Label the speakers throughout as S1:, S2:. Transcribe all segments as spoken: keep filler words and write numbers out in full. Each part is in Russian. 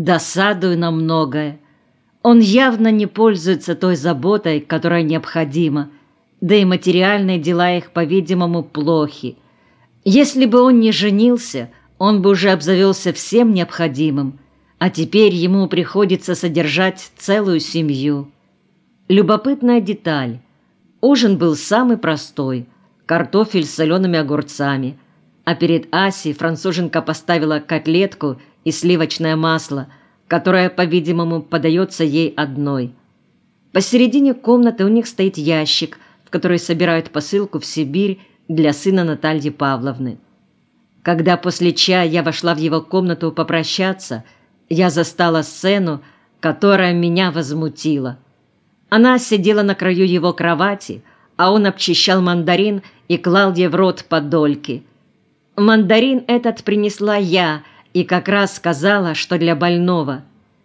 S1: Досадую на многое. Он явно не пользуется той заботой, которая необходима, да и материальные дела их, по-видимому, плохи. Если бы он не женился, он бы уже обзавелся всем необходимым, а теперь ему приходится содержать целую семью. Любопытная деталь. Ужин был самый простой – картофель с солеными огурцами, а перед Асей француженка поставила котлетку и сливочное масло, которое, по-видимому, подается ей одной. Посередине комнаты у них стоит ящик, в который собирают посылку в Сибирь для сына Натальи Павловны. Когда после чая я вошла в его комнату попрощаться, я застала сцену, которая меня возмутила. Она сидела на краю его кровати, а он обчищал мандарин и клал ей в рот по дольке. Мандарин этот принесла я и как раз сказала, что для больного.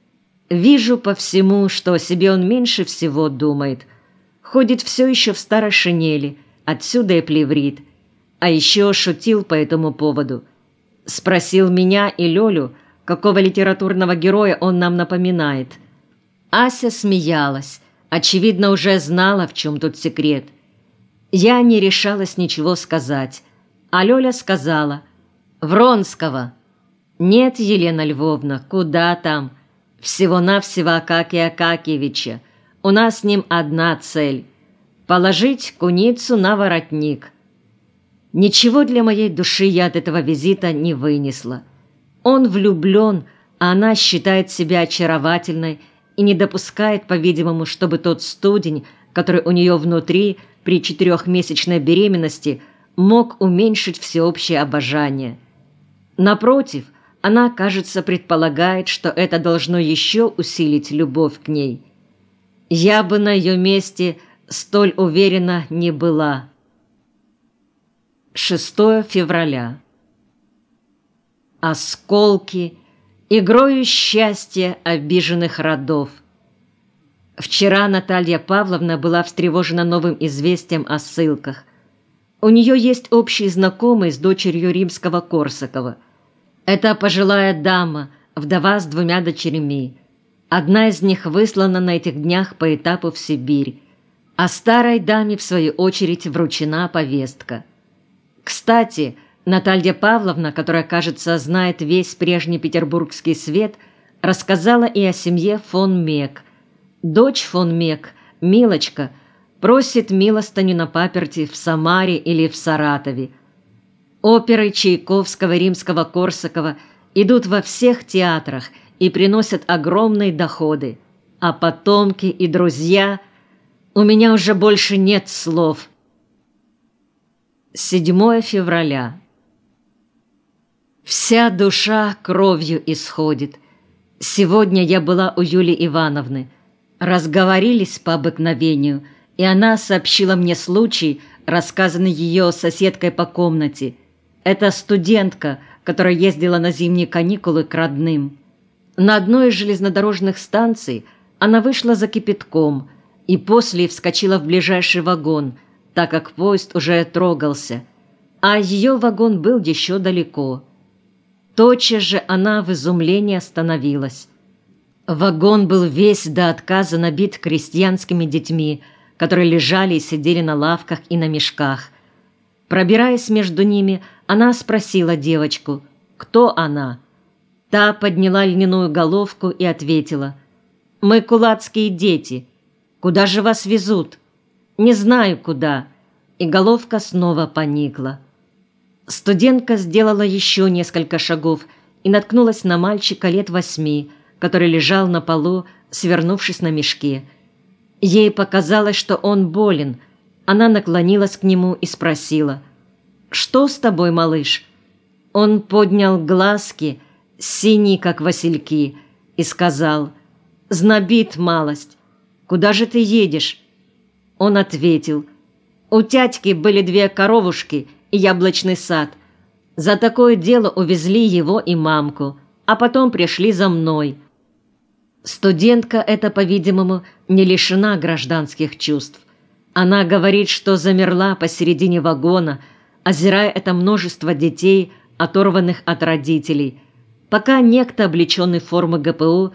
S1: Вижу по всему, что о себе он меньше всего думает. Ходит все еще в старой шинели, отсюда и плеврит. А еще шутил по этому поводу. Спросил меня и Лёлю, какого литературного героя он нам напоминает. Ася смеялась, очевидно, уже знала, в чем тут секрет. Я не решалась ничего сказать, а Лёля сказала: «Вронского». «Нет, Елена Львовна, куда там? Всего-навсего Акакия Акакиевича. У нас с ним одна цель – положить куницу на воротник». Ничего для моей души я от этого визита не вынесла. Он влюблен, а она считает себя очаровательной и не допускает, по-видимому, чтобы тот студень, который у нее внутри при четырехмесячной беременности, мог уменьшить всеобщее обожание. Напротив, она, кажется, предполагает, что это должно еще усилить любовь к ней. Я бы на ее месте столь уверена не была. шестое февраля. Осколки, игрою счастья обиженных родов. Вчера Наталья Павловна была встревожена новым известием о ссылках. У нее есть общий знакомый с дочерью Римского-Корсакова. Это пожилая дама, вдова с двумя дочерьми. Одна из них выслана на этих днях по этапу в Сибирь, а старой даме, в свою очередь, вручена повестка. Кстати, Наталья Павловна, которая, кажется, знает весь прежний петербургский свет, рассказала и о семье фон Мек. Дочь фон Мек, Милочка, просит милостыню на паперти в Самаре или в Саратове. Оперы Чайковского, Римского, Корсакова идут во всех театрах и приносят огромные доходы. А потомки и друзья... У меня уже больше нет слов. седьмое февраля. Вся душа кровью исходит. Сегодня я была у Юли Ивановны. Разговорились по обыкновению, и она сообщила мне случай, рассказанный ее соседкой по комнате. Это студентка, которая ездила на зимние каникулы к родным. На одной из железнодорожных станций она вышла за кипятком и после вскочила в ближайший вагон, так как поезд уже трогался, а ее вагон был еще далеко. Тотчас же она в изумлении остановилась. Вагон был весь до отказа набит крестьянскими детьми, которые лежали и сидели на лавках и на мешках. Пробираясь между ними, она спросила девочку, кто она. Та подняла льняную головку и ответила: «Мы кулацкие дети. Куда же вас везут?» «Не знаю, куда». И головка снова поникла. Студентка сделала еще несколько шагов и наткнулась на мальчика лет восьми, который лежал на полу, свернувшись на мешке. Ей показалось, что он болен. Она наклонилась к нему и спросила: «Что с тобой, малыш?» Он поднял глазки, синие, как васильки, и сказал: «Знобит малость. Куда же ты едешь?» Он ответил: «У тятьки были две коровушки и яблочный сад. За такое дело увезли его и мамку, а потом пришли за мной». Студентка эта, по-видимому, не лишена гражданских чувств. Она говорит, что замерла посередине вагона, озирая это множество детей, оторванных от родителей. Пока некто, облеченный в формы ГПУ,